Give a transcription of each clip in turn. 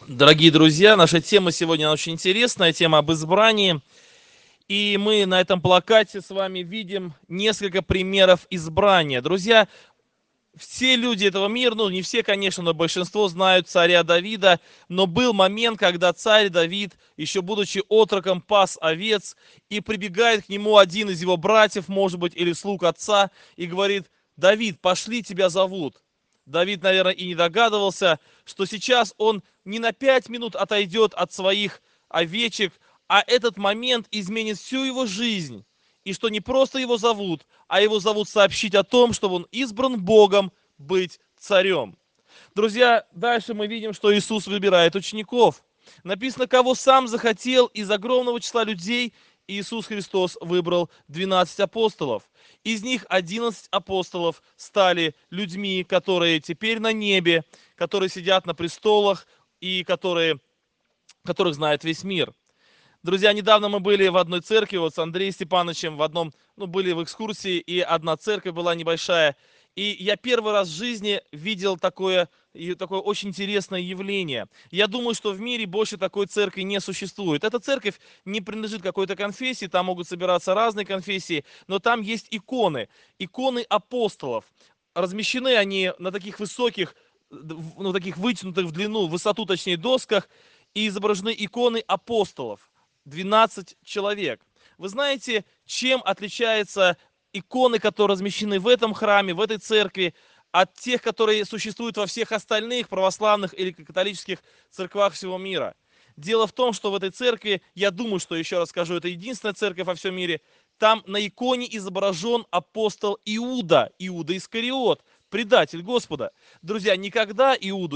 Дорогие друзья, наша тема сегодня очень интересная, тема об избрании. И мы на этом плакате с вами видим несколько примеров избрания. Друзья, все люди этого мира, ну не все, конечно, но большинство знают царя Давида, но был момент, когда царь Давид, еще будучи отроком, пас овец, и прибегает к нему один из его братьев, может быть, или слуг отца, и говорит: «Давид, пошли, тебя зовут». Давид, наверное, и не догадывался, что сейчас он не на 5 минут отойдет от своих овечек, а этот момент изменит всю его жизнь. И что не просто его зовут, а его зовут сообщить о том, что он избран Богом быть царем. Друзья, дальше мы видим, что Иисус выбирает учеников. Написано, кого сам захотел из огромного числа людей, Иисус Христос выбрал 12 апостолов. Из них 11 апостолов стали людьми, которые теперь на небе, которые сидят на престолах и которых знает весь мир. Друзья, недавно мы были в одной церкви, вот с Андреем Степановичем, были в экскурсии, и одна церковь была небольшая. И я первый раз в жизни видел такое очень интересное явление. Я думаю, что в мире больше такой церкви не существует. Эта церковь не принадлежит какой-то конфессии, там могут собираться разные конфессии, но там есть иконы апостолов. Размещены они на таких высоких, таких вытянутых в длину, в высоту, точнее, досках, и изображены иконы апостолов. 12 человек. Вы знаете, чем отличаются иконы, которые размещены в этом храме, в этой церкви, от тех, которые существуют во всех остальных православных или католических церквах всего мира? Дело в том, что в этой церкви, я думаю, что еще раз скажу, это единственная церковь во всем мире, там на иконе изображен апостол Иуда Искариот, предатель Господа. Друзья, никогда Иуду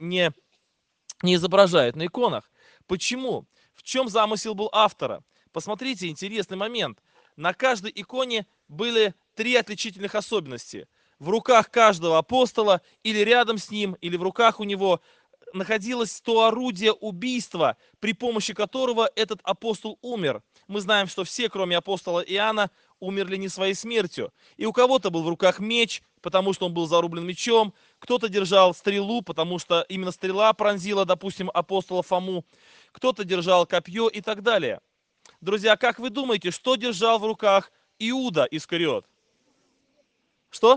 не изображают на иконах. Почему? В чем замысел был автора? Посмотрите, интересный момент. На каждой иконе были три отличительных особенности. В руках каждого апостола или рядом с ним, или в руках у него находилось то орудие убийства, при помощи которого этот апостол умер. Мы знаем, что все, кроме апостола Иоанна, умерли не своей смертью. И у кого-то был в руках меч, потому что он был зарублен мечом, кто-то держал стрелу, потому что именно стрела пронзила, допустим, апостола Фому, кто-то держал копье и так далее. Друзья, как вы думаете, что держал в руках Иуда Искариот? Что?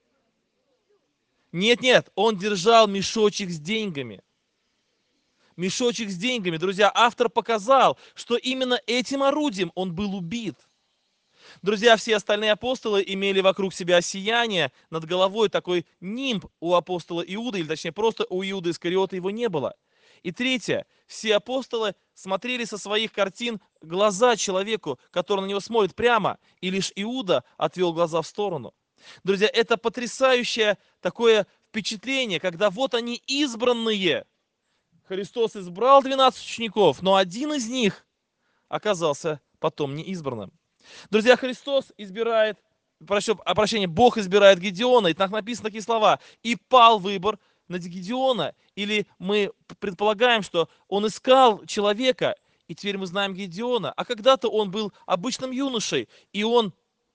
Нет, он держал мешочек с деньгами. Мешочек с деньгами. Друзья, автор показал, что именно этим орудием он был убит. Друзья, все остальные апостолы имели вокруг себя сияние, над головой такой нимб у апостола Иуды, или точнее просто у Иуды Искариота его не было. И третье, все апостолы смотрели со своих картин глаза человеку, который на него смотрит прямо, и лишь Иуда отвел глаза в сторону. Друзья, это потрясающее такое впечатление, когда вот они избранные. Христос избрал 12 учеников, но один из них оказался потом неизбранным. Друзья, Христос избирает, Бог избирает Гедеона, и так написаны такие слова: «И пал выбор на Гедеона». Или мы предполагаем, что он искал человека, и теперь мы знаем Гедеона. А когда-то он был обычным юношей, и он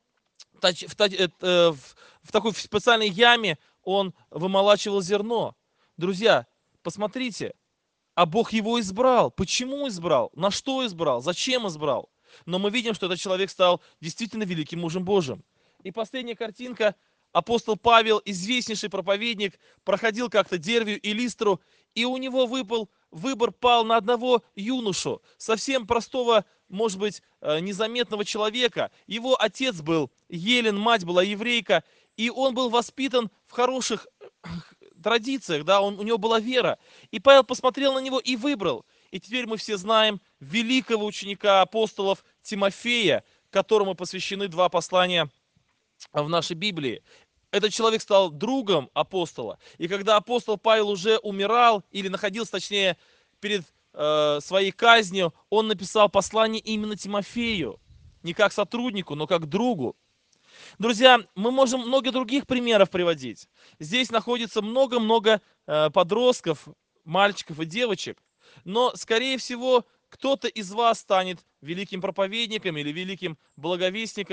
в такой специальной яме он вымолачивал зерно. Друзья, посмотрите, а Бог его избрал. Почему избрал? На что избрал? Зачем избрал? Но мы видим, что этот человек стал действительно великим мужем Божьим. И последняя картинка. Апостол Павел, известнейший проповедник, проходил как-то Дервию и Листру, и у него выбор пал на одного юношу, совсем простого, может быть, незаметного человека. Его отец был елен, мать была еврейка, и он был воспитан в хороших традициях, да, у него была вера. И Павел посмотрел на него и выбрал. И теперь мы все знаем великого ученика апостолов Тимофея, которому посвящены два послания в нашей Библии. Этот человек стал другом апостола. И когда апостол Павел уже умирал, или находился, точнее, перед своей казнью, он написал послание именно Тимофею. Не как сотруднику, но как другу. Друзья, мы можем много других примеров приводить. Здесь находится много-много подростков, мальчиков и девочек. Но, скорее всего, кто-то из вас станет великим проповедником или великим благовестником,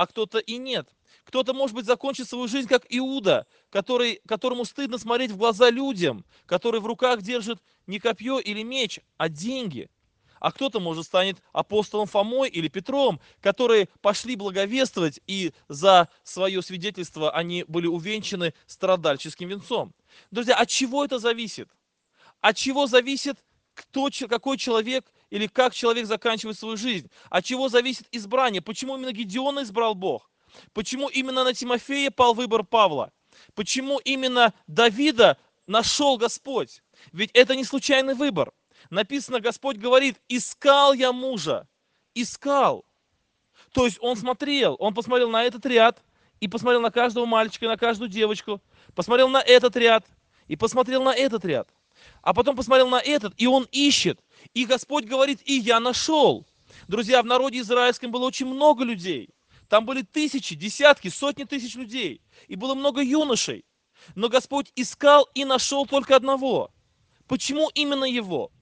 а кто-то и нет. Кто-то, может быть, закончит свою жизнь как Иуда, которому стыдно смотреть в глаза людям, который в руках держит не копье или меч, а деньги. А кто-то, может, станет апостолом Фомой или Петром, которые пошли благовествовать, и за свое свидетельство они были увенчаны страдальческим венцом. Друзья, от чего это зависит? От чего зависит, какой человек или как человек заканчивает свою жизнь? От чего зависит избрание? Почему именно Гедеона избрал Бог? Почему именно на Тимофея пал выбор Павла? Почему именно Давида нашел Господь? Ведь это не случайный выбор. Написано, Господь говорит, искал я мужа. Искал. То есть он посмотрел на этот ряд, и посмотрел на каждого мальчика, и на каждую девочку, посмотрел на этот ряд, и посмотрел на этот ряд. А потом посмотрел на этот, и он ищет. И Господь говорит, и я нашел. Друзья, в народе израильском было очень много людей. Там были тысячи, десятки, сотни тысяч людей. И было много юношей. Но Господь искал и нашел только одного. Почему именно его?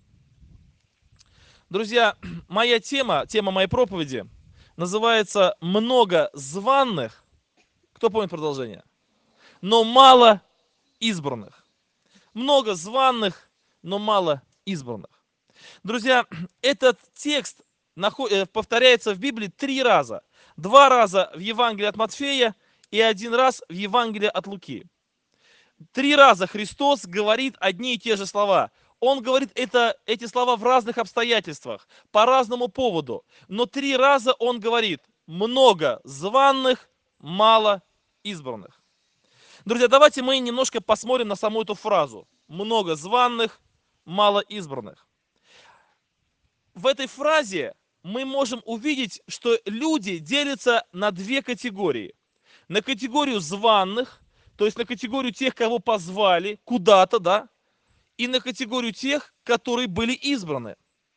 Друзья, моя тема моей проповеди называется «Много званых». Кто помнит продолжение? Но мало избранных. Много званых, но мало избранных. Друзья, этот текст повторяется в Библии 3 раза. 2 раза в Евангелии от Матфея и 1 раз в Евангелии от Луки. 3 раза Христос говорит одни и те же слова. Он говорит эти слова в разных обстоятельствах, по разному поводу. Но 3 раза он говорит: много званых, мало избранных. Друзья, давайте мы немножко посмотрим на саму эту фразу. Много званых, мало избранных. В этой фразе мы можем увидеть, что люди делятся на 2 категории. На категорию званых, то есть на категорию тех, кого позвали куда-то, да, и на категорию тех, которые были избраны.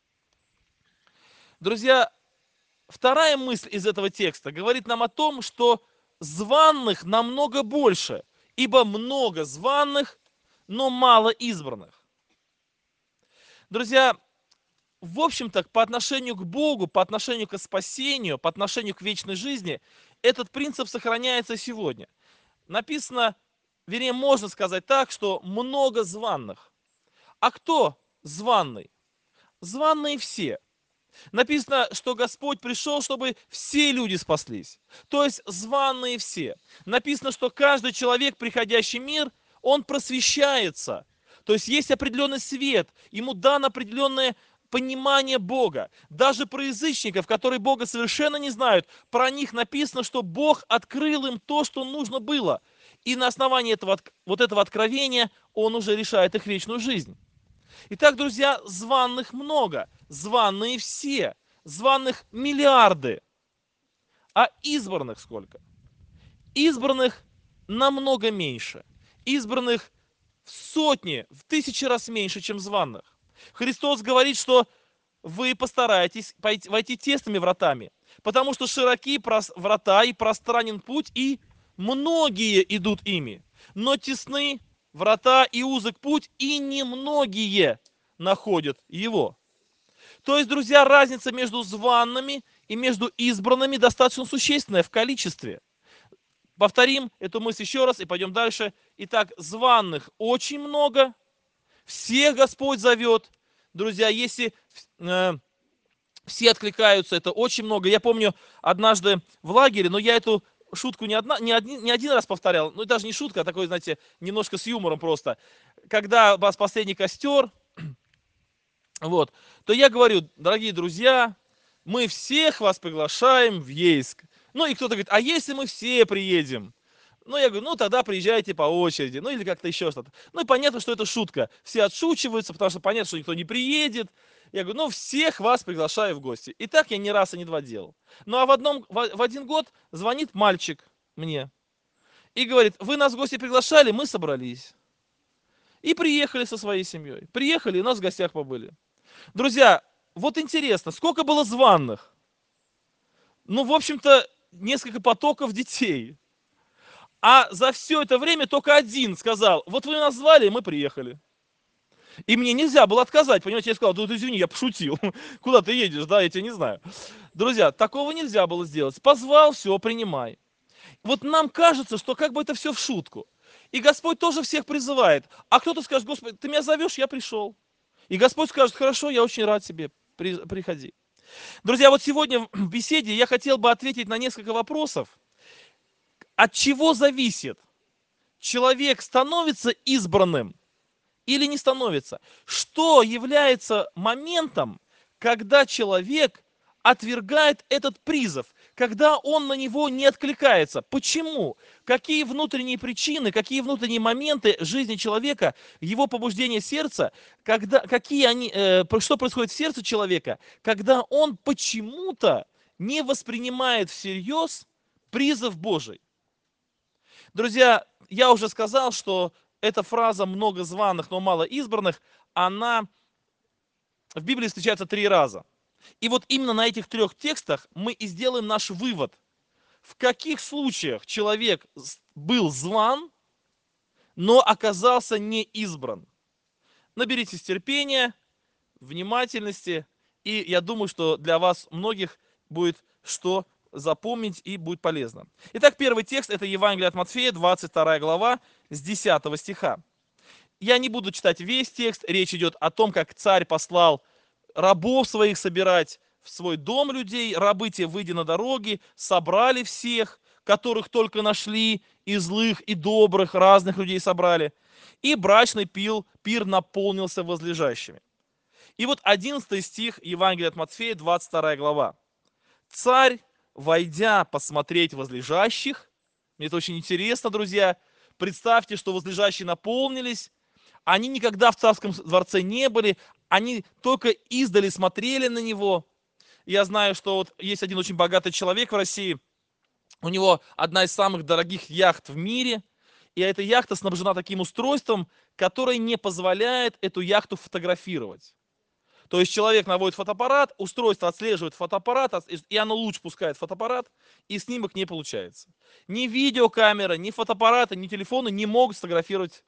Друзья, вторая мысль из этого текста говорит нам о том, что званых намного больше, ибо много званых, но мало избранных. Друзья, в общем-то, по отношению к Богу, по отношению к спасению, по отношению к вечной жизни, этот принцип сохраняется сегодня. Написано, вернее, можно сказать так, что много званых. А кто званый? Званые все. Написано, что Господь пришел, чтобы все люди спаслись. То есть званые все. Написано, что каждый человек, приходящий в мир, он просвещается. То есть есть определенный свет, ему дано определенное понимание Бога. Даже про язычников, которые Бога совершенно не знают, про них написано, что Бог открыл им то, что нужно было. И на основании этого откровения Он уже решает их вечную жизнь. Итак, друзья, званых много, званые все, званых миллиарды. А избранных сколько? Избранных намного меньше. Избранных в сотни, в 1000 раз меньше, чем званых. Христос говорит, что вы постараетесь войти тесными вратами, потому что широки врата и пространен путь, и многие идут ими. Но тесны врата и узок путь, и немногие находят его. То есть, друзья, разница между зваными и между избранными достаточно существенная в количестве. Повторим эту мысль еще раз и пойдем дальше. Итак, званых очень много, всех Господь зовет. Друзья, если все откликаются, это очень много. Я помню однажды в лагере, но я эту шутку не один раз повторял, ну даже не шутка, а такой, знаете, немножко с юмором просто. Когда у вас последний костер, вот, то я говорю: дорогие друзья, мы всех вас приглашаем в Ейск. Ну и кто-то говорит: а если мы все приедем? Ну, я говорю: ну, тогда приезжайте по очереди, ну, или как-то еще что-то. Ну, и понятно, что это шутка. Все отшучиваются, потому что понятно, что никто не приедет. Я говорю: ну, всех вас приглашаю в гости. И так я ни раз и не 2 делал. Ну, а в один год звонит мальчик мне и говорит: вы нас в гости приглашали, мы собрались. И приехали со своей семьей. Приехали, и у нас в гостях побыли. Друзья, вот интересно, сколько было званых? Ну, в общем-то, несколько потоков детей. А за все это время только один сказал: вот вы нас звали, и мы приехали. И мне нельзя было отказать, понимаете, я сказал, да извини, я пошутил, куда ты едешь, да, я тебя не знаю. Друзья, такого нельзя было сделать. Позвал, все, принимай. Вот нам кажется, что как бы это все в шутку. И Господь тоже всех призывает. А кто-то скажет, Господи, ты меня зовешь, я пришел. И Господь скажет, хорошо, я очень рад тебе, приходи. Друзья, вот сегодня в беседе я хотел бы ответить на несколько вопросов. От чего зависит? Человек становится избранным или не становится? Что является моментом, когда человек отвергает этот призыв, когда он на него не откликается? Почему? Какие внутренние причины, какие внутренние моменты жизни человека, его побуждения сердца, что происходит в сердце человека, когда он почему-то не воспринимает всерьез призыв Божий? Друзья, я уже сказал, что эта фраза «много званых, но мало избранных», она в Библии встречается 3 раза. И вот именно на этих 3 текстах мы и сделаем наш вывод. В каких случаях человек был зван, но оказался не избран. Наберитесь терпения, внимательности, и я думаю, что для вас многих будет что запомнить и будет полезно. Итак, первый текст – это Евангелие от Матфея, 22 глава, с 10 стиха. Я не буду читать весь текст, речь идет о том, как царь послал рабов своих собирать в свой дом людей, рабы те, выйдя на дороги, собрали всех, которых только нашли, и злых, и добрых, разных людей собрали, и брачный пир наполнился возлежащими. И вот 11 стих Евангелия от Матфея, 22 глава. Царь, войдя посмотреть возлежащих, мне это очень интересно, друзья, представьте, что возлежащие наполнились, они никогда в царском дворце не были, они только издали смотрели на него. Я знаю, что вот есть один очень богатый человек в России, у него одна из самых дорогих яхт в мире, и эта яхта снабжена таким устройством, которое не позволяет эту яхту фотографировать. То есть человек наводит фотоаппарат, устройство отслеживает фотоаппарат, и оно луч пускает фотоаппарат, и снимок не получается. Ни видеокамера, ни фотоаппараты, ни телефоны не могут сфотографировать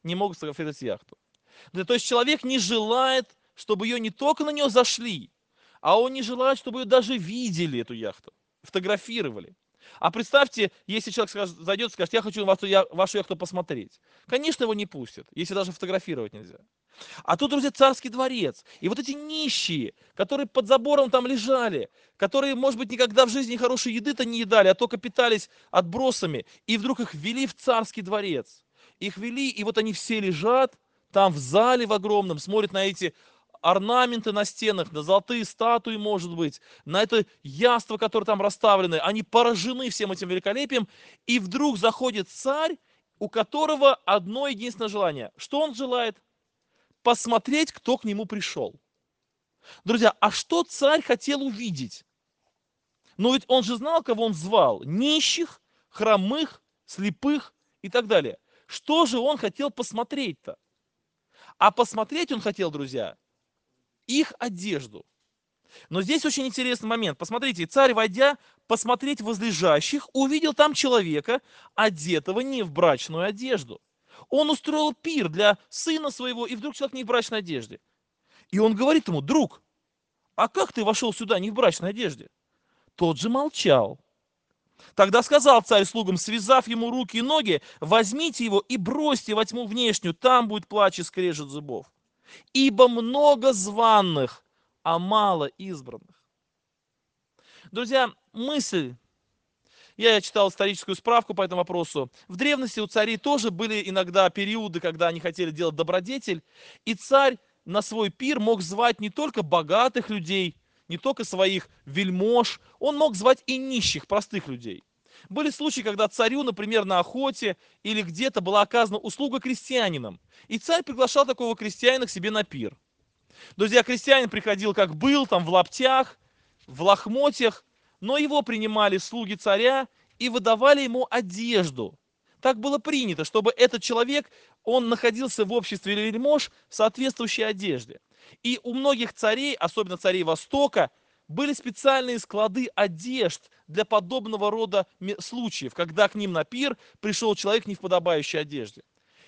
яхту. То есть человек не желает, чтобы ее не только на нее зашли, а он не желает, чтобы ее даже видели, эту яхту, фотографировали. А представьте, если человек зайдет и скажет, я хочу вашу яхту посмотреть. Конечно, его не пустят, если даже фотографировать нельзя. А тут, друзья, царский дворец. И вот эти нищие, которые под забором там лежали, которые, может быть, никогда в жизни хорошей еды-то не едали, а только питались отбросами, и вдруг их ввели в царский дворец. Их ввели, и вот они все лежат там в зале в огромном, смотрят на эти орнаменты на стенах, на золотые статуи, может быть, на это яство, которое там расставлены. Они поражены всем этим великолепием. И вдруг заходит царь, у которого одно единственное желание. Что он желает? Посмотреть, кто к нему пришел. Друзья, а что царь хотел увидеть? Ну ведь он же знал, кого он звал. Нищих, хромых, слепых и так далее. Что же он хотел посмотреть-то? А посмотреть он хотел, друзья, их одежду. Но здесь очень интересный момент. Посмотрите, царь, войдя посмотреть возлежащих, увидел там человека, одетого не в брачную одежду. Он устроил пир для сына своего, и вдруг человек не в брачной одежде. И он говорит ему, друг, а как ты вошел сюда не в брачной одежде? Тот же молчал. Тогда сказал царь слугам, связав ему руки и ноги, возьмите его и бросьте во тьму внешнюю, там будет плач и скрежет зубов. Ибо много званых, а мало избранных. Друзья, мысль. Я читал историческую справку по этому вопросу. В древности у царей тоже были иногда периоды, когда они хотели делать добродетель, и царь на свой пир мог звать не только богатых людей, не только своих вельмож, он мог звать и нищих, простых людей. Были случаи, когда царю, например, на охоте или где-то была оказана услуга крестьянинам, и царь приглашал такого крестьянина к себе на пир. Друзья, крестьянин приходил как был, там в лаптях, в лохмотьях, но его принимали слуги царя и выдавали ему одежду. Так было принято, чтобы этот человек, он находился в обществе вельмож в соответствующей одежде. И у многих царей, особенно царей Востока, были специальные склады одежд для подобного рода случаев, когда к ним на пир пришел человек не в подобающей одежде.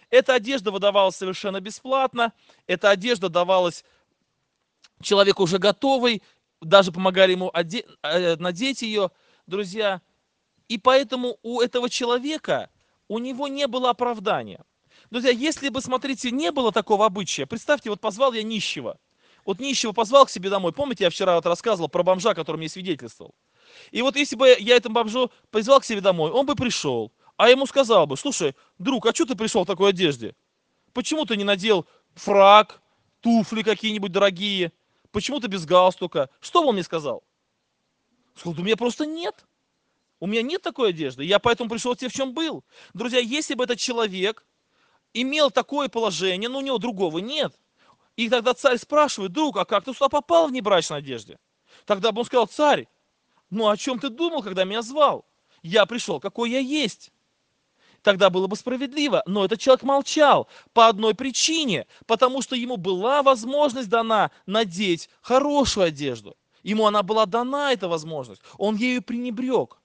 Эта одежда выдавалась совершенно бесплатно, эта одежда давалась человеку уже готовый, даже помогали ему надеть ее, друзья. И поэтому у этого человека, у него не было оправдания. Друзья, если бы, смотрите, не было такого обычая, представьте, вот позвал я нищего. Вот нищего позвал к себе домой. Помните, я вчера вот рассказывал про бомжа, который мне свидетельствовал. И вот если бы я этому бомжу позвал к себе домой, он бы пришел, а ему сказал бы: слушай, друг, а что ты пришел в такой одежде? Почему ты не надел фрак, туфли какие-нибудь дорогие? Почему ты без галстука? Что бы он мне сказал? Сказал: у меня просто нет. У меня нет такой одежды, я поэтому пришел к тебе, в чем был. Друзья, если бы этот человек имел такое положение, но у него другого нет, и тогда царь спрашивает: друг, а как ты сюда попал в небрачной одежде? Тогда бы он сказал: царь, ну о чем ты думал, когда меня звал? Я пришел, какой я есть. Тогда было бы справедливо, но этот человек молчал по одной причине, потому что ему была возможность дана надеть хорошую одежду. Ему она была дана, эта возможность. Он ею пренебрег.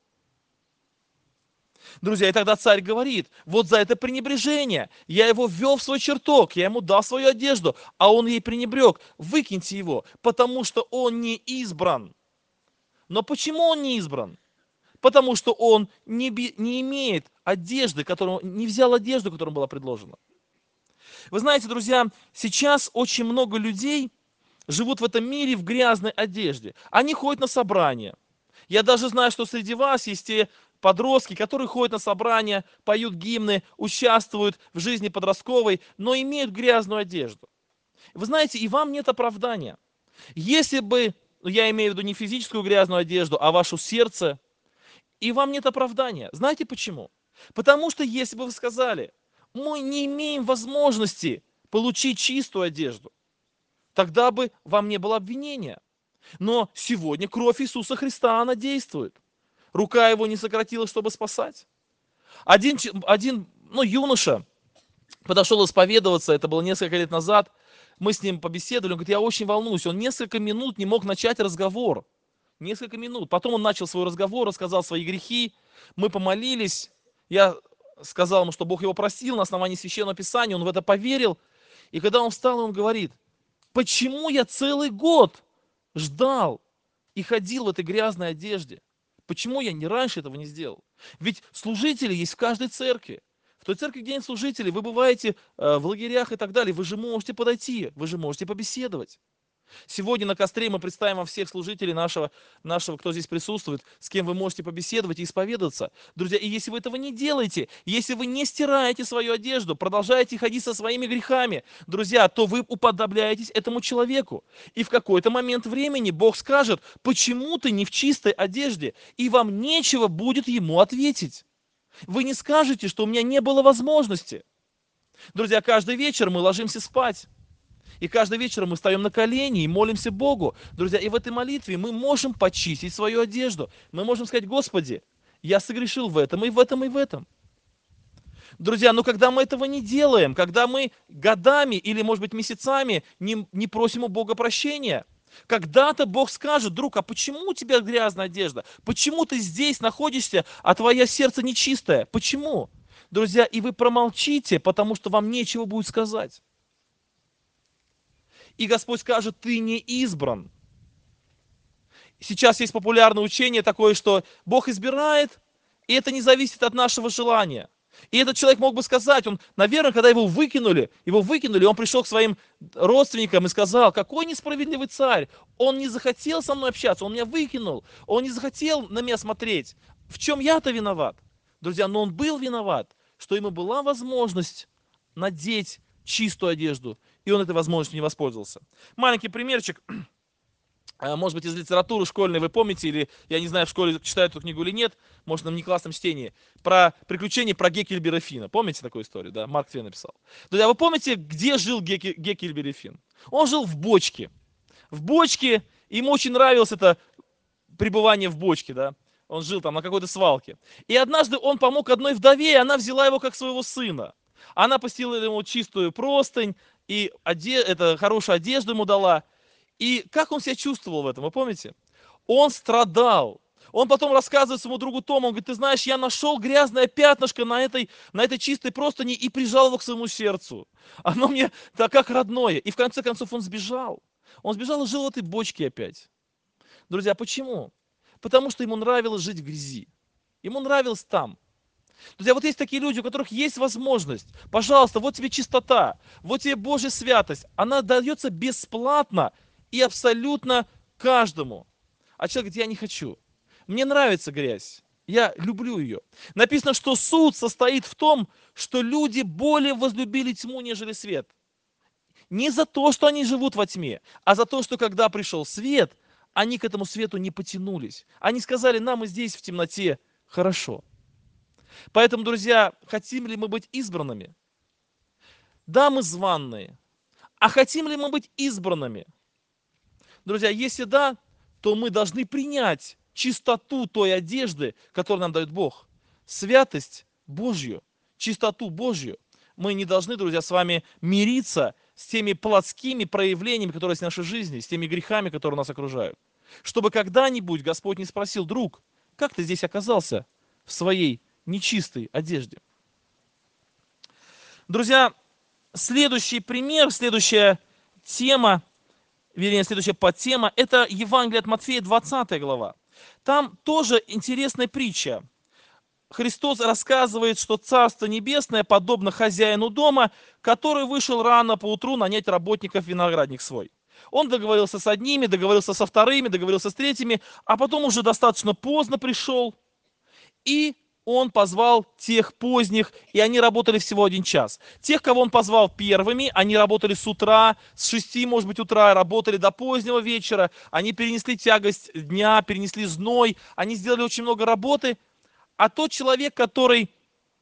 Друзья, и тогда царь говорит: вот за это пренебрежение я его ввел в свой чертог, я ему дал свою одежду, а он ей пренебрег. Выкиньте его, потому что он не избран. Но почему он не избран? Потому что он не имеет одежды, не взял одежду, которая была предложена. Вы знаете, друзья, сейчас очень много людей живут в этом мире в грязной одежде. Они ходят на собрания. Я даже знаю, что среди вас есть те подростки, которые ходят на собрания, поют гимны, участвуют в жизни подростковой, но имеют грязную одежду. Вы знаете, и вам нет оправдания. Если бы, я имею в виду не физическую грязную одежду, а ваше сердце, и вам нет оправдания. Знаете почему? Потому что если бы вы сказали: мы не имеем возможности получить чистую одежду, тогда бы вам не было обвинения. Но сегодня кровь Иисуса Христа, она действует. Рука его не сократилась, чтобы спасать. Один юноша подошел исповедоваться, это было несколько лет назад. Мы с ним побеседовали, он говорит: я очень волнуюсь. Он несколько минут не мог начать разговор. Несколько минут. Потом он начал свой разговор, рассказал свои грехи. Мы помолились. Я сказал ему, что Бог его простил на основании Священного Писания. Он в это поверил. И когда он встал, он говорит: почему я целый год ждал и ходил в этой грязной одежде? Почему я раньше этого не сделал? Ведь служители есть в каждой церкви. В той церкви, где нет служителей, вы бываете в лагерях и так далее. Вы же можете подойти, вы же можете побеседовать. Сегодня на костре мы представим вам всех служителей нашего, кто здесь присутствует, с кем вы можете побеседовать и исповедаться. Друзья, и если вы этого не делаете, если вы не стираете свою одежду, продолжаете ходить со своими грехами, друзья, то вы уподобляетесь этому человеку. И в какой-то момент времени Бог скажет: почему ты не в чистой одежде? И вам нечего будет ему ответить. Вы не скажете, что у меня не было возможности. Друзья, каждый вечер мы ложимся спать. И каждый вечер мы встаем на колени и молимся Богу. Друзья, и в этой молитве мы можем почистить свою одежду. Мы можем сказать: Господи, я согрешил в этом, и в этом, и в этом. Друзья, но когда мы этого не делаем, когда мы годами или, может быть, месяцами не просим у Бога прощения, когда-то Бог скажет: друг, а почему у тебя грязная одежда? Почему ты здесь находишься, а твое сердце нечистое? Почему? Друзья, и вы промолчите, потому что вам нечего будет сказать. И Господь скажет: ты не избран. Сейчас есть популярное учение такое, что Бог избирает, и это не зависит от нашего желания. И этот человек мог бы сказать, наверное, когда его выкинули, он пришел к своим родственникам и сказал: какой несправедливый царь, он не захотел со мной общаться, он меня выкинул, он не захотел на меня смотреть. В чем я-то виноват? Друзья, но он был виноват, что ему была возможность надеть чистую одежду, и он этой возможностью не воспользовался. Маленький примерчик, может быть, из литературы школьной вы помните, или, я не знаю, в школе читают эту книгу или нет, может, на внеклассном чтении, про приключения про Геккельбера Финна. Помните такую историю, да? Марк Твен написал. Друзья, вы помните, где жил Геккельбер Финн? Он жил в бочке. В бочке, ему очень нравилось это пребывание в бочке, да? Он жил там на какой-то свалке. И однажды он помог одной вдове, и она взяла его как своего сына. Она постелила ему чистую простынь, и хорошую одежду ему дала. И как он себя чувствовал в этом, вы помните? Он страдал, Он потом рассказывает своему другу Тому, он говорит, ты знаешь, я нашел грязное пятнышко на этой чистой простыни и прижал его к своему сердцу. Оно мне так как родное. И в конце концов он сбежал. Он сбежал и жил в этой бочке опять. Друзья, почему? Потому что ему нравилось жить в грязи. Ему нравилось там. Друзья, вот есть такие люди, у которых есть возможность. Пожалуйста, вот тебе чистота, вот тебе Божья святость. Она дается бесплатно и абсолютно каждому. А человек говорит, я не хочу. Мне нравится грязь. Я люблю ее. Написано, что суд состоит в том, что люди более возлюбили тьму, нежели свет. Не за то, что они живут во тьме, а за то, что когда пришел свет, они к этому свету не потянулись. Они сказали, нам и здесь в темноте хорошо. Поэтому, друзья, хотим ли мы быть избранными? Да, мы званные. А хотим ли мы быть избранными? Друзья, если да, то мы должны принять чистоту той одежды, которую нам дает Бог. Святость Божью, чистоту Божью. Мы не должны, друзья, с вами мириться с теми плотскими проявлениями, которые есть в нашей жизни, с теми грехами, которые нас окружают. Чтобы когда-нибудь Господь не спросил, друг, как ты здесь оказался в своей нечистой одежде? Друзья, следующий пример, следующая тема, вернее, следующая подтема, это Евангелие от Матфея, 20 глава. Там тоже интересная притча. Христос рассказывает, что Царство Небесное подобно хозяину дома, который вышел рано поутру нанять работников в виноградник свой. Он договорился с одними, договорился со вторыми, договорился с третьими, а потом уже достаточно поздно пришел, и он позвал тех поздних, и они работали всего 1 час. Тех, кого он позвал первыми, они работали с утра, с 6, может быть, утра, работали до позднего вечера, они перенесли тягость дня, перенесли зной, они сделали очень много работы, а тот человек, который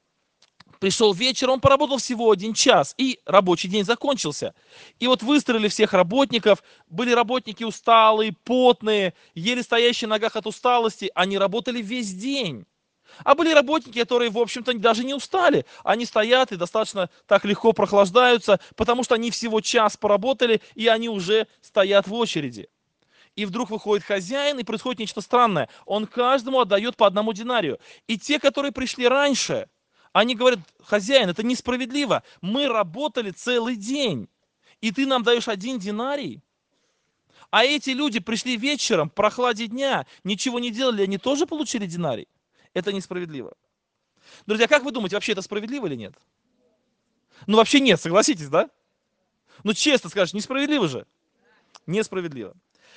пришел вечером, он поработал всего 1 час, и рабочий день закончился. И вот выстроили всех работников, были работники усталые, потные, еле стоящие на ногах от усталости, они работали весь день. А были работники, которые, в общем-то, даже не устали. Они стоят и достаточно так легко прохлаждаются, потому что они всего час поработали, и они уже стоят в очереди. И вдруг выходит хозяин, и происходит нечто странное. Он каждому отдает по 1 динарию. И те, которые пришли раньше, они говорят, хозяин, это несправедливо. Мы работали целый день, и ты нам даешь 1 динарий. А эти люди пришли вечером, в прохладе дня, ничего не делали, они тоже получили динарий. Это несправедливо. Друзья, как вы думаете, вообще это справедливо или нет? Ну, вообще нет, согласитесь, да? Ну, честно скажешь, несправедливо же? Несправедливо.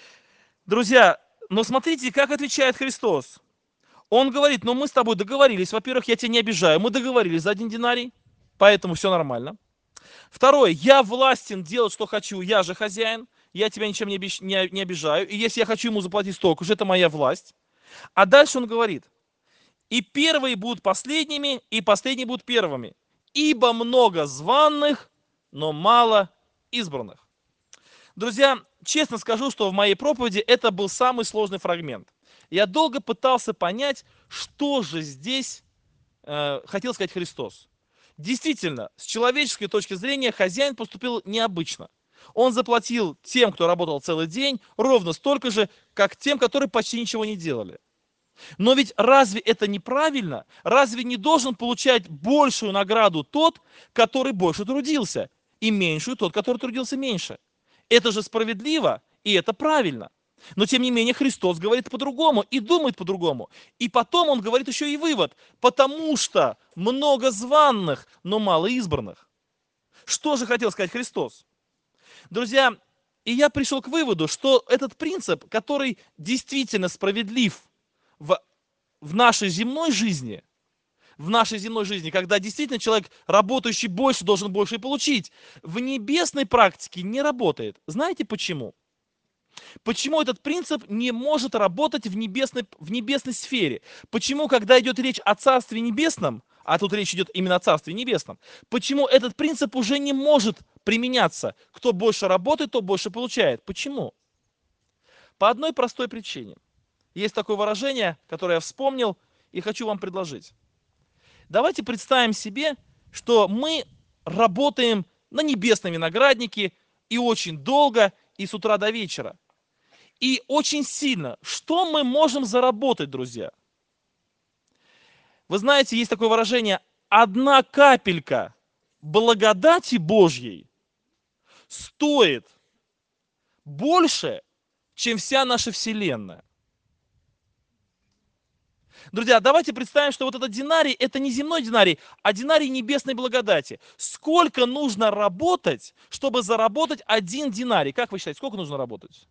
Друзья, но смотрите, как отвечает Христос. Он говорит, ну мы с тобой договорились. Во-первых, я тебя не обижаю. Мы договорились за 1 динарий, поэтому все нормально. Второе, я властен делать, что хочу, я же хозяин. Я тебя ничем не обижаю. И если я хочу ему заплатить столько же, это моя власть. А дальше он говорит, и первые будут последними, и последние будут первыми. Ибо много званых, но мало избранных. Друзья, честно скажу, что в моей проповеди это был самый сложный фрагмент. Я долго пытался понять, что же здесь хотел сказать Христос. Действительно, с человеческой точки зрения хозяин поступил необычно. Он заплатил тем, кто работал целый день, ровно столько же, как тем, которые почти ничего не делали. Но ведь разве это неправильно? Разве не должен получать большую награду тот, который больше трудился, и меньшую тот, который трудился меньше? Это же справедливо, и это правильно. Но тем не менее Христос говорит по-другому и думает по-другому. И потом он говорит еще и вывод. Потому что много званых, но мало избранных. Что же хотел сказать Христос? Друзья, и я пришел к выводу, что этот принцип, который действительно справедлив в нашей земной жизни, когда действительно человек, работающий больше, должен больше и получить, в небесной практике не работает. Знаете почему? Почему этот принцип не может работать в небесной сфере? Почему, когда идет речь о Царстве Небесном, а тут речь идет именно о Царстве Небесном, почему этот принцип уже не может применяться? Кто больше работает, тот больше получает. Почему? По одной простой причине. Есть такое выражение, которое я вспомнил и хочу вам предложить. Давайте представим себе, что мы работаем на небесном винограднике и очень долго, и с утра до вечера. И очень сильно. Что мы можем заработать, друзья? Вы знаете, есть такое выражение: одна капелька благодати Божьей стоит больше, чем вся наша Вселенная. Друзья, давайте представим, что вот этот динарий, это не земной динарий, а динарий небесной благодати. Сколько нужно работать, чтобы заработать один динарий? Как вы считаете, сколько нужно работать?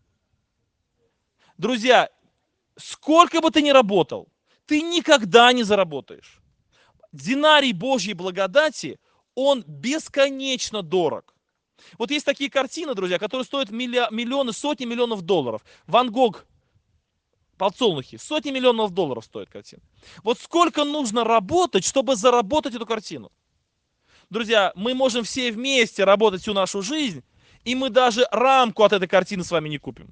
Друзья, сколько бы ты ни работал, ты никогда не заработаешь. Динарий Божьей благодати, он бесконечно дорог. Вот есть такие картины, друзья, которые стоят миллионы, сотни миллионов долларов. Ван Гог, подсолнухи, сотни миллионов долларов стоит картина. Вот сколько нужно работать, чтобы заработать эту картину? Друзья, мы можем все вместе работать всю нашу жизнь, и мы даже рамку от этой картины с вами не купим.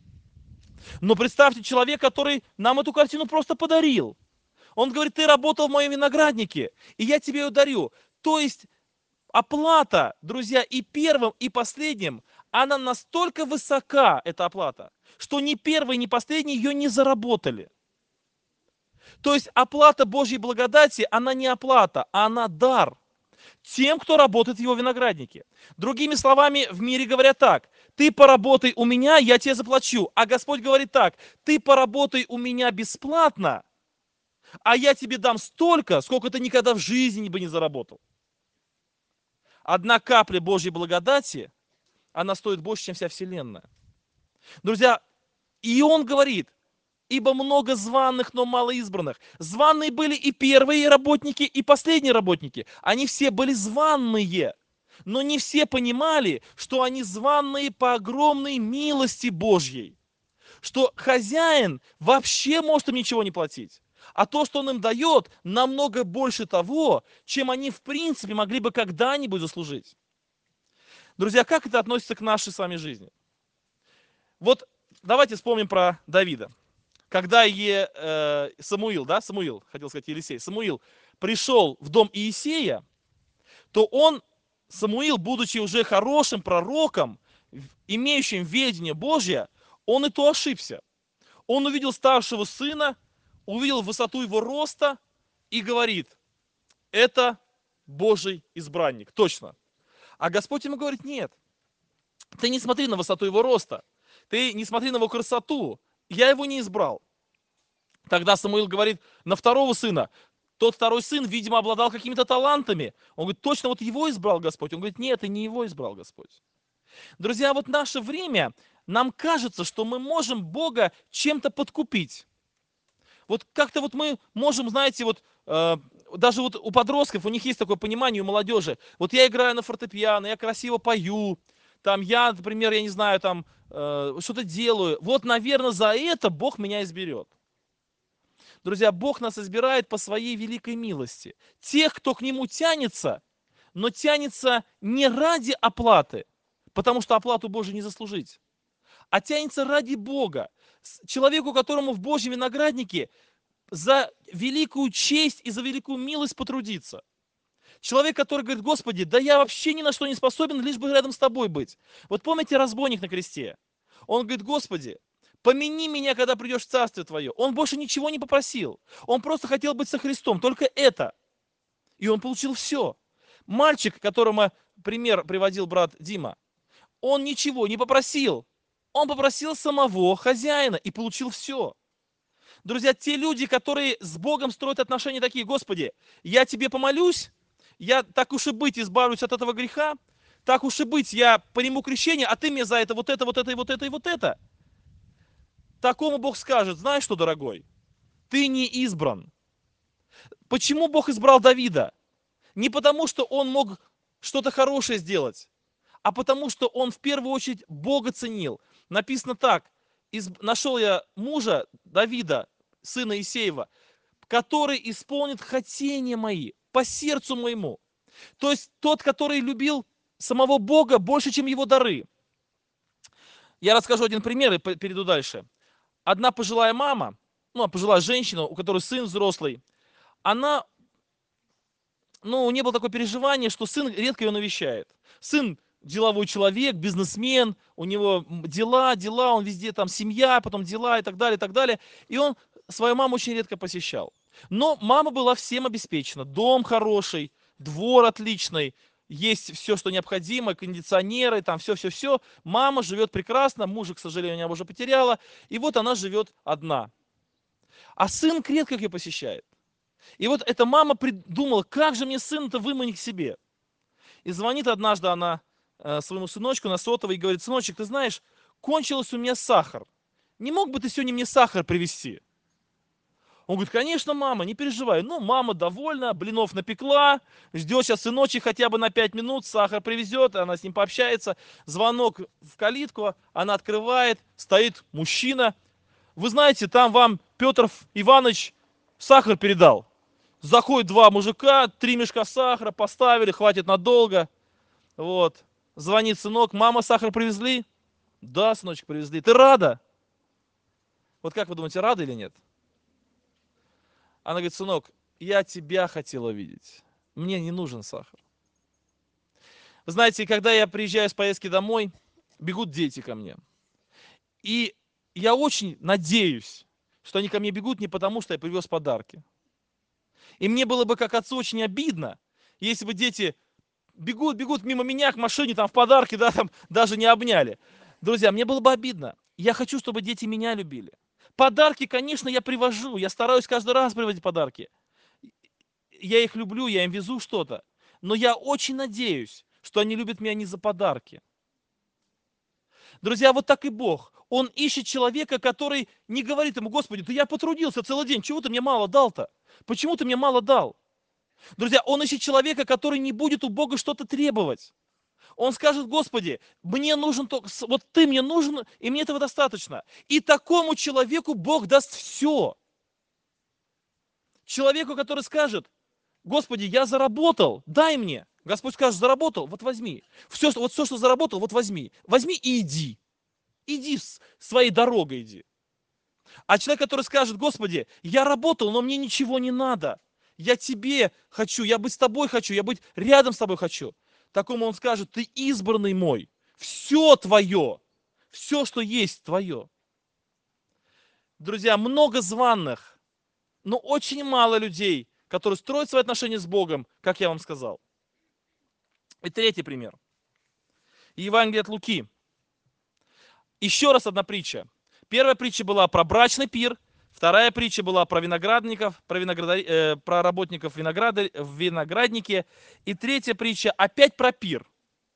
Но представьте, человек, который нам эту картину просто подарил. Он говорит: ты работал в моем винограднике, и я тебе ее дарю. То есть оплата, друзья, и первым, и последним, она настолько высока, эта оплата, что ни первый, ни последний ее не заработали. То есть оплата Божьей благодати, она не оплата, а она дар тем, кто работает в его винограднике. Другими словами, в мире говорят так: ты поработай у меня, я тебе заплачу. А Господь говорит так: ты поработай у меня бесплатно, а я тебе дам столько, сколько ты никогда в жизни бы не заработал. Одна капля Божьей благодати, она стоит больше, чем вся Вселенная. Друзья, и он говорит: ибо много званых, но мало избранных. Званые были и первые работники, и последние работники. Они все были званые. Но не все понимали, что они званые по огромной милости Божьей. Что хозяин вообще может им ничего не платить. А то, что он им дает, намного больше того, чем они в принципе могли бы когда-нибудь заслужить. Друзья, как это относится к нашей с вами жизни? Вот давайте вспомним про Давида. Когда Самуил, хотел сказать Елисей, Самуил пришел в дом Иисея, то Самуил, будучи уже хорошим пророком, имеющим ведение Божье, он и то ошибся. Он увидел старшего сына, увидел высоту его роста и говорит: это Божий избранник, точно. А Господь ему говорит: нет, ты не смотри на высоту его роста, ты не смотри на его красоту, я его не избрал. Тогда Самуил говорит на второго сына. Тот второй сын, видимо, обладал какими-то талантами. Он говорит: точно вот его избрал Господь. Он говорит: нет, и не его избрал Господь. Друзья, вот наше время, нам кажется, что мы можем Бога чем-то подкупить. Вот как-то вот мы можем, знаете, даже вот у подростков, у них есть такое понимание, у молодежи. Вот я играю на фортепиано, я красиво пою, там я, например, я не знаю, там что-то делаю. Вот, наверное, за это Бог меня изберет. Друзья, Бог нас избирает по своей великой милости. Тех, кто к Нему тянется, но тянется не ради оплаты, потому что оплату Божию не заслужить, а тянется ради Бога. Человеку, которому в Божьем винограднике за великую честь и за великую милость потрудиться. Человек, который говорит: Господи, да я вообще ни на что не способен, лишь бы рядом с Тобой быть. Вот помните разбойник на кресте? Он говорит: Господи, помяни меня, когда придешь в Царствие Твое. Он больше ничего не попросил. Он просто хотел быть со Христом, только это. И он получил все. Мальчик, которому пример приводил брат Дима, он ничего не попросил. Он попросил самого хозяина и получил все. Друзья, те люди, которые с Богом строят отношения такие: Господи, я Тебе помолюсь, я так уж и быть избавлюсь от этого греха, так уж и быть, я приму крещение, а Ты мне за это, вот это, вот это, и вот это, и вот это. Такому Бог скажет: знаешь что, дорогой, ты не избран. Почему Бог избрал Давида? Не потому, что он мог что-то хорошее сделать, а потому, что он в первую очередь Бога ценил. Написано так: нашел я мужа Давида, сына Исеева, который исполнит хотения мои, по сердцу моему. То есть тот, который любил самого Бога больше, чем его дары. Я расскажу один пример и перейду дальше. Одна пожилая мама, пожилая женщина, у которой сын взрослый, у нее было такое переживание, что сын редко ее навещает. Сын деловой человек, бизнесмен, у него дела, он везде там семья, потом дела и так далее, и так далее. И он свою маму очень редко посещал. Но мама была всем обеспечена. Дом хороший, двор отличный, есть все, что необходимо, кондиционеры, там все-все-все. Мама живет прекрасно, мужа, к сожалению, она уже потеряла. И вот она живет одна. А сын редко ее посещает. И вот эта мама придумала, как же мне сына-то выманить к себе. И звонит однажды она своему сыночку на сотовый и говорит: сыночек, ты знаешь, кончился у меня сахар. Не мог бы ты сегодня мне сахар привезти? Он говорит: конечно, мама, не переживай. Ну, мама довольна, блинов напекла, ждет сейчас сыночек хотя бы на 5 минут, сахар привезет, она с ним пообщается. Звонок в калитку, она открывает, стоит мужчина. Вы знаете, там вам Петр Иванович сахар передал. Заходит два мужика, 3 мешка сахара поставили, хватит надолго. Вот. Звонит сынок: мама, сахар привезли? Да, сыночек, привезли. Ты рада? Вот как вы думаете, рада или нет? Она говорит: сынок, я тебя хотела видеть. Мне не нужен сахар. Вы знаете, когда я приезжаю с поездки домой, бегут дети ко мне. И я очень надеюсь, что они ко мне бегут не потому, что я привез подарки. И мне было бы как отцу очень обидно, если бы дети бегут мимо меня к машине, там в подарки, да, там даже не обняли. Друзья, мне было бы обидно. Я хочу, чтобы дети меня любили. Подарки, конечно, я привожу. Я стараюсь каждый раз приводить подарки. Я их люблю, я им везу что-то. Но я очень надеюсь, что они любят меня не за подарки. Друзья, вот так и Бог. Он ищет человека, который не говорит ему: Господи, да я потрудился целый день, чего ты мне мало дал-то? Почему ты мне мало дал? Друзья, он ищет человека, который не будет у Бога что-то требовать. Он скажет: Господи, мне нужен только, вот ты мне нужен, и мне этого достаточно. И такому человеку Бог даст все. Человеку, который скажет: Господи, я заработал, дай мне. Господь скажет: заработал, вот возьми. Все, что заработал, вот возьми. Возьми и иди. Иди своей дорогой иди. А человек, который скажет: Господи, я работал, но мне ничего не надо. Я тебе хочу, я быть с тобой хочу, я быть рядом с тобой хочу. Такому он скажет: ты избранный мой, все твое, все, что есть, твое. Друзья, много званых, но очень мало людей, которые строят свои отношения с Богом, как я вам сказал. И третий пример. Евангелие от Луки. Еще раз одна притча. Первая притча была про брачный пир, вторая притча была про виноградников, про работников в винограднике, и третья притча опять про пир.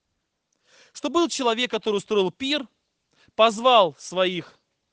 Что был человек, который устроил пир, позвал своих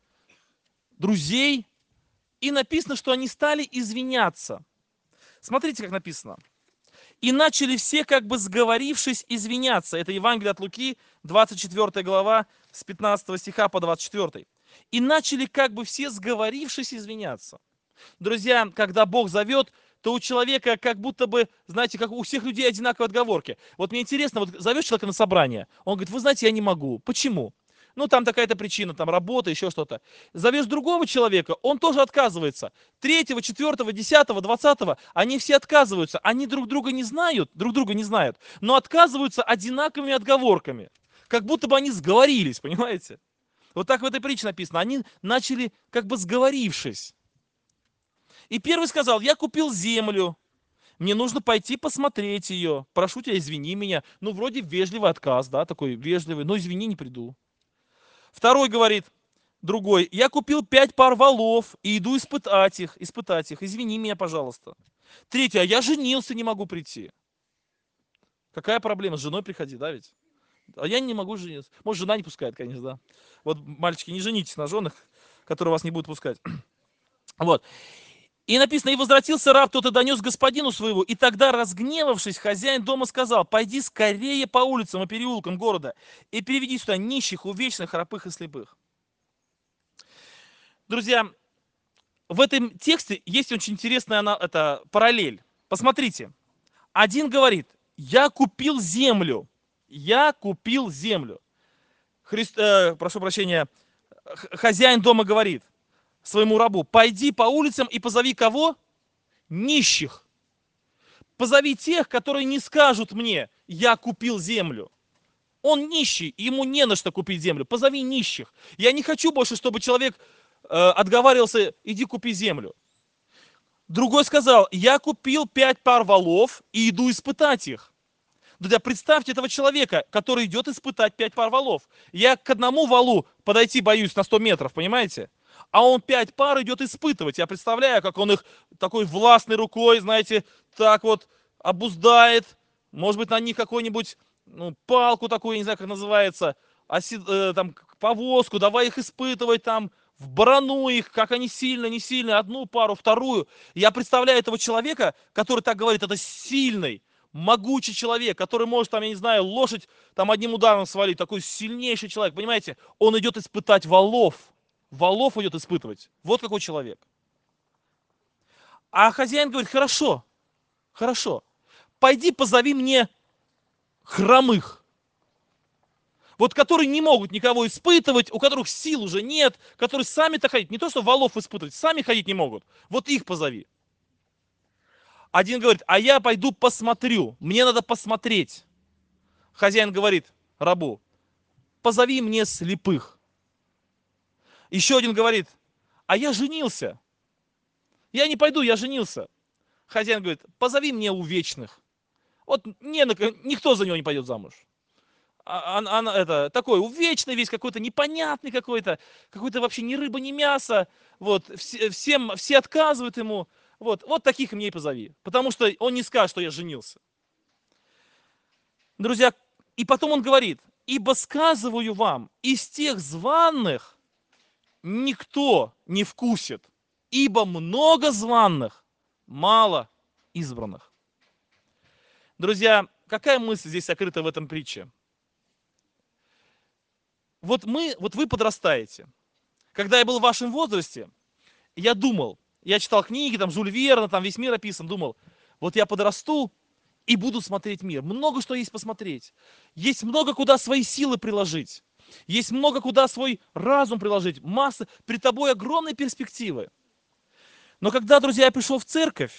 друзей, и написано, что они стали извиняться. Смотрите, как написано. И начали все, как бы сговорившись, извиняться. Это Евангелие от Луки, 24 глава, с 15 стиха по 24. И начали, как бы все сговорившись, извиняться. Друзья, когда Бог зовет, то у человека как будто бы, знаете, как у всех людей одинаковые отговорки. Вот мне интересно, вот зовешь человека на собрание, он говорит: вы знаете, я не могу. Почему? Ну, там такая-то причина, там работа, еще что-то. Зовешь другого человека, он тоже отказывается. 3-го, 4-го, 10-го, 20-го, они все отказываются. Они друг друга не знают, но отказываются одинаковыми отговорками. Как будто бы они сговорились, понимаете? Вот так в этой притче написано. Они начали как бы сговорившись. И первый сказал: я купил землю, мне нужно пойти посмотреть ее. Прошу тебя, извини меня. Ну, вроде вежливый отказ, да, такой вежливый, но извини, не приду. Второй говорит, другой: я купил 5 пар валов и иду испытать их, извини меня, пожалуйста. Третий: а я женился, не могу прийти. Какая проблема? С женой приходи, да ведь? А я не могу жениться. Может, жена не пускает, конечно, да. Вот, мальчики, не женитесь на женах, которые вас не будут пускать. Вот. И написано: и возвратился раб тот и донес господину своего. И тогда, разгневавшись, хозяин дома сказал: пойди скорее по улицам и переулкам города и переведи сюда нищих, увечных, храпых и слепых. Друзья, в этом тексте есть очень интересная параллель. Посмотрите. Один говорит: я купил землю. Я купил землю. Прошу прощения. Хозяин дома говорит своему рабу: пойди по улицам и позови кого? Нищих. Позови тех, которые не скажут мне: я купил землю. Он нищий, ему не на что купить землю. Позови нищих. Я не хочу больше, чтобы человек отговаривался, иди купи землю. Другой сказал, я купил 5 пар валов и иду испытать их. Друзья, представьте этого человека, который идет испытать 5 пар валов. Я к одному валу подойти боюсь на 100 метров, понимаете? А он 5 пар идет испытывать. Я представляю, как он их такой властной рукой, знаете, так вот обуздает. Может быть, на них какую-нибудь палку такую, я не знаю, как называется, там, повозку, давай их испытывать там, в барану их, как они сильно, не сильно, одну пару, вторую. Я представляю этого человека, который так говорит, это сильный, могучий человек, который может, там, я не знаю, лошадь там одним ударом свалить, такой сильнейший человек, понимаете? Он идет испытать валов. Валов идет испытывать. Вот какой человек. А хозяин говорит, хорошо, хорошо, пойди позови мне хромых. Вот которые не могут никого испытывать, у которых сил уже нет, которые сами-то ходить, не то что валов испытывать, сами ходить не могут. Вот их позови. Один говорит, а я пойду посмотрю, мне надо посмотреть. Хозяин говорит рабу, позови мне слепых. Еще один говорит, а я женился. Я не пойду, я женился. Хозяин говорит, позови мне увечных. Вот никто за него не пойдет замуж. Это такой увечный весь, какой-то непонятный какой-то вообще ни рыба, ни мясо. Вот, все отказывают ему. Вот таких мне и позови. Потому что он не скажет, что я женился. Друзья, и потом он говорит, ибо сказываю вам, из тех званых никто не вкусит, ибо много званых, мало избранных. Друзья, какая мысль здесь сокрыта в этом притче? Вот вы подрастаете. Когда я был в вашем возрасте, я думал, я читал книги, там Жюль Верна, там весь мир описан, думал, вот я подрасту и буду смотреть мир. Много что есть посмотреть. Есть много куда свои силы приложить. Есть много куда свой разум приложить. Масса, перед тобой огромные перспективы. Но когда, друзья, я пришел в церковь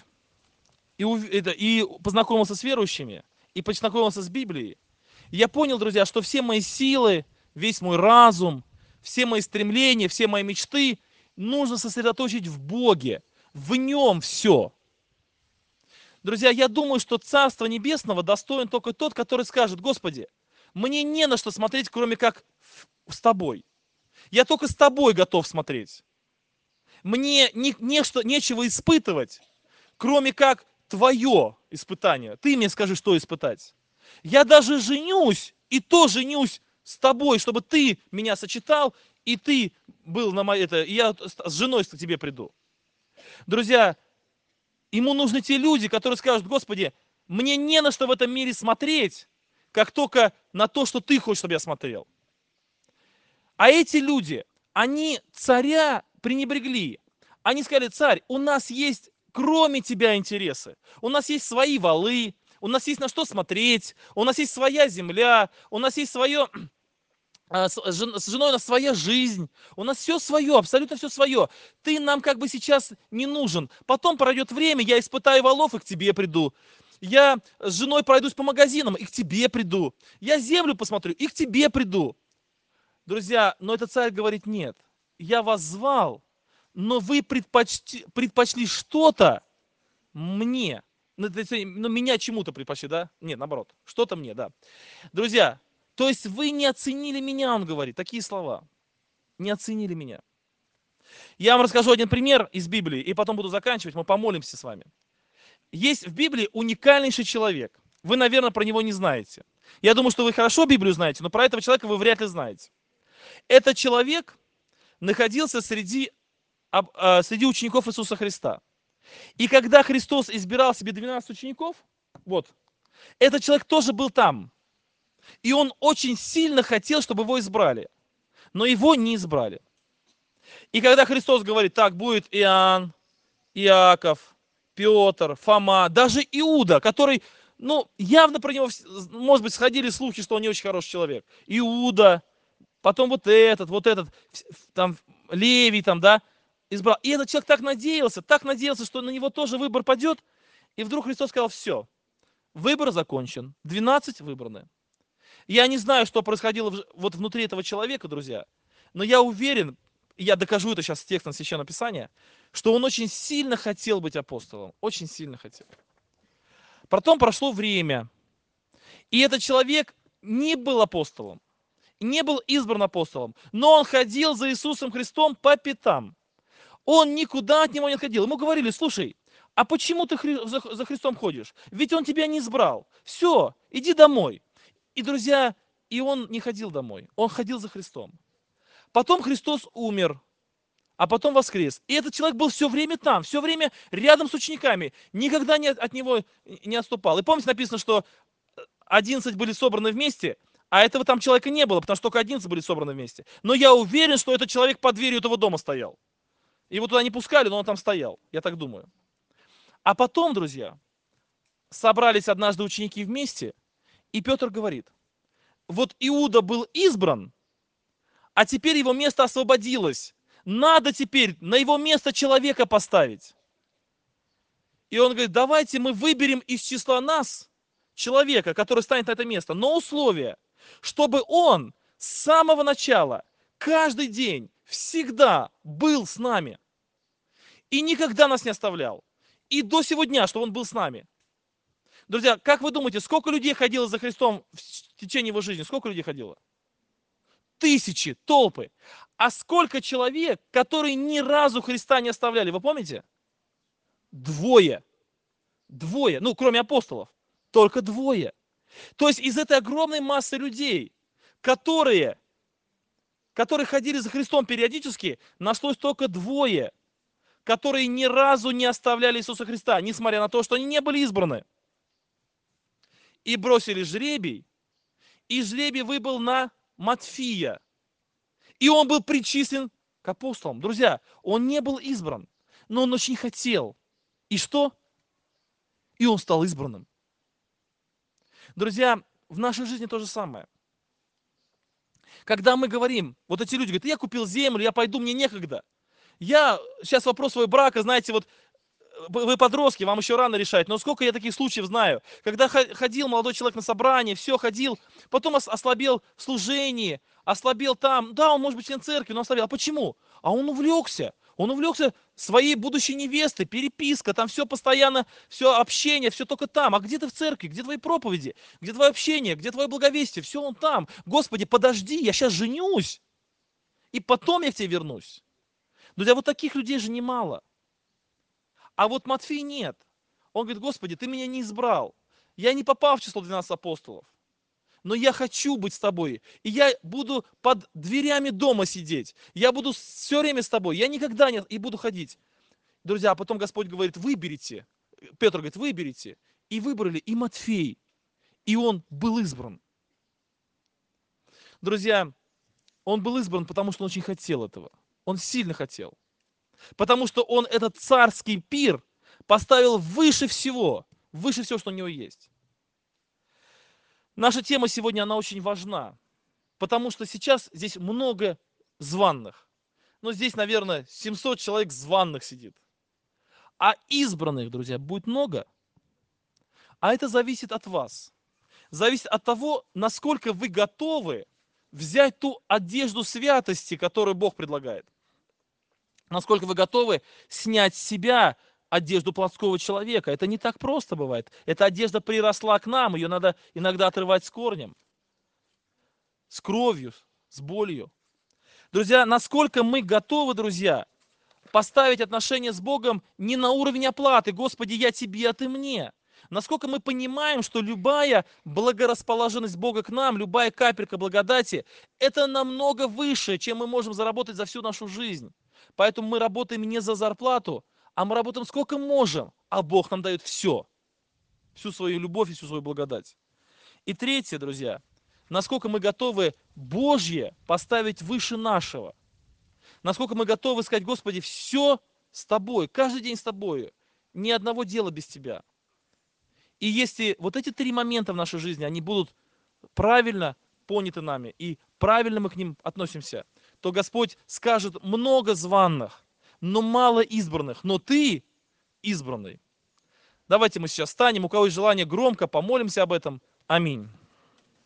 и познакомился с верующими, и познакомился с Библией, я понял, друзья, что все мои силы, весь мой разум, все мои стремления, все мои мечты нужно сосредоточить в Боге. В Нем все. Друзья, я думаю, что Царство Небесного достоин только тот, который скажет, Господи, мне не на что смотреть, кроме как с Тобой. Я только с Тобой готов смотреть. Мне нечего испытывать, кроме как Твое испытание. Ты мне скажи, что испытать. Я даже женюсь, и то женюсь с Тобой, чтобы Ты меня сочетал, и Ты был и я с женой к Тебе приду. Друзья, ему нужны те люди, которые скажут, Господи, мне не на что в этом мире смотреть, как только на то, что Ты хочешь, чтобы я смотрел. А эти люди, они царя пренебрегли. Они сказали, царь, у нас есть кроме тебя интересы. У нас есть свои валы, у нас есть на что смотреть, у нас есть своя земля, у нас есть свое... С женой у нас своя жизнь, у нас все свое, абсолютно все свое. Ты нам как бы сейчас не нужен. Потом пройдет время, я испытаю валов и к тебе приду. Я с женой пройдусь по магазинам и к тебе приду. Я землю посмотрю и к тебе приду. Друзья, но этот царь говорит, нет, я вас звал, но вы предпочли что-то мне. Ну, меня чему-то предпочли, да? Нет, наоборот, что-то мне, да. Друзья, то есть вы не оценили меня, он говорит, такие слова. Не оценили меня. Я вам расскажу один пример из Библии, и потом буду заканчивать, мы помолимся с вами. Есть в Библии уникальнейший человек. Вы, наверное, про него не знаете. Я думаю, что вы хорошо Библию знаете, но про этого человека вы вряд ли знаете. Этот человек находился среди учеников Иисуса Христа. И когда Христос избирал себе 12 учеников, вот, этот человек тоже был там. И он очень сильно хотел, чтобы его избрали. Но его не избрали. И когда Христос говорит, так, будет Иоанн, Иаков, Петр, Фома, даже Иуда, который, явно про него, может быть, сходили слухи, что он не очень хороший человек. Иуда, потом вот этот, там, Левий, там, да, избрал. И этот человек так надеялся, что на него тоже выбор падет. И вдруг Христос сказал, все, выбор закончен, 12 выбраны. Я не знаю, что происходило вот внутри этого человека, друзья, но я уверен, и я докажу это сейчас текстом Священного Писания, что он очень сильно хотел быть апостолом, очень сильно хотел. Потом прошло время, и этот человек не был апостолом, не был избран апостолом, но он ходил за Иисусом Христом по пятам. Он никуда от него не отходил. Ему говорили: слушай, а почему ты за Христом ходишь? Ведь он тебя не избрал. Все, иди домой. И, друзья, и он не ходил домой, он ходил за Христом. Потом Христос умер, а потом воскрес. И этот человек был все время там, все время рядом с учениками, никогда от него не отступал. И помните, написано, что 11 были собраны вместе, а этого там человека не было, потому что только 11 были собраны вместе. Но я уверен, что этот человек под дверью этого дома стоял. Его туда не пускали, но он там стоял, я так думаю. А потом, друзья, собрались однажды ученики вместе, и Петр говорит: вот Иуда был избран, а теперь его место освободилось. Надо теперь на его место человека поставить. И он говорит: давайте мы выберем из числа нас человека, который станет на это место. Но условие, чтобы он с самого начала, каждый день, всегда был с нами. И никогда нас не оставлял. И до сего дня, чтобы он был с нами. Друзья, как вы думаете, сколько людей ходило за Христом в течение его жизни? Сколько людей ходило? Тысячи, толпы. А сколько человек, которые ни разу Христа не оставляли? Вы помните? Двое. Двое. Ну, кроме апостолов. Только двое. То есть из этой огромной массы людей, которые ходили за Христом периодически, нашлось только двое, которые ни разу не оставляли Иисуса Христа, несмотря на то, что они не были избраны. И бросили жребий, и жребий выбыл на Матфия. И он был причислен к апостолам. Друзья, он не был избран, но он очень хотел. И что? И он стал избранным. Друзья, в нашей жизни то же самое. Когда мы говорим, вот эти люди говорят: я купил землю, я пойду, мне некогда. Сейчас вопрос своего брака, знаете, вот вы подростки, вам еще рано решать, но сколько я таких случаев знаю, когда ходил молодой человек на собрание, все, ходил, потом ослабел в служении, ослабел там, да, он может быть член церкви, но ослабел. А почему? А он увлекся своей будущей невестой, переписка, там все постоянно, все общение, все только там. А где ты в церкви, где твои проповеди, где твое общение, где твое благовестие? Все он там. Господи, подожди, я сейчас женюсь, и потом я к тебе вернусь. Друзья, вот таких людей же немало. А вот Матфей нет. Он говорит: Господи, ты меня не избрал. Я не попал в число 12 апостолов. Но я хочу быть с тобой. И я буду под дверями дома сидеть. Я буду все время с тобой. Я никогда не и буду ходить. Друзья, а потом Господь говорит: выберите. Петр говорит: выберите. И выбрали и Матфей. И он был избран. Друзья, он был избран, потому что он очень хотел этого. Он сильно хотел. Потому что он этот царский пир поставил выше всего, что у него есть. Наша тема сегодня, она очень важна, потому что сейчас здесь много званных. Ну, здесь, наверное, 700 человек званных сидит. А избранных, друзья, будет много. А это зависит от вас. Зависит от того, насколько вы готовы взять ту одежду святости, которую Бог предлагает. Насколько вы готовы снять с себя одежду плотского человека. Это не так просто бывает. Эта одежда приросла к нам, ее надо иногда отрывать с корнем, с кровью, с болью. Друзья, насколько мы готовы, друзья, поставить отношения с Богом не на уровень оплаты: Господи, я тебе, а ты мне. Насколько мы понимаем, что любая благорасположенность Бога к нам, любая капелька благодати, это намного выше, чем мы можем заработать за всю нашу жизнь. Поэтому мы работаем не за зарплату, а мы работаем сколько можем, а Бог нам дает все. Всю свою любовь и всю свою благодать. И третье, друзья, насколько мы готовы Божье поставить выше нашего. Насколько мы готовы сказать: Господи, все с тобой, каждый день с тобой, ни одного дела без тебя. И если вот эти три момента в нашей жизни, они будут правильно поняты нами, и правильно мы к ним относимся, то Господь скажет: много званных, но мало избранных, но ты избранный. Давайте мы сейчас встанем, у кого есть желание, громко помолимся об этом. Аминь.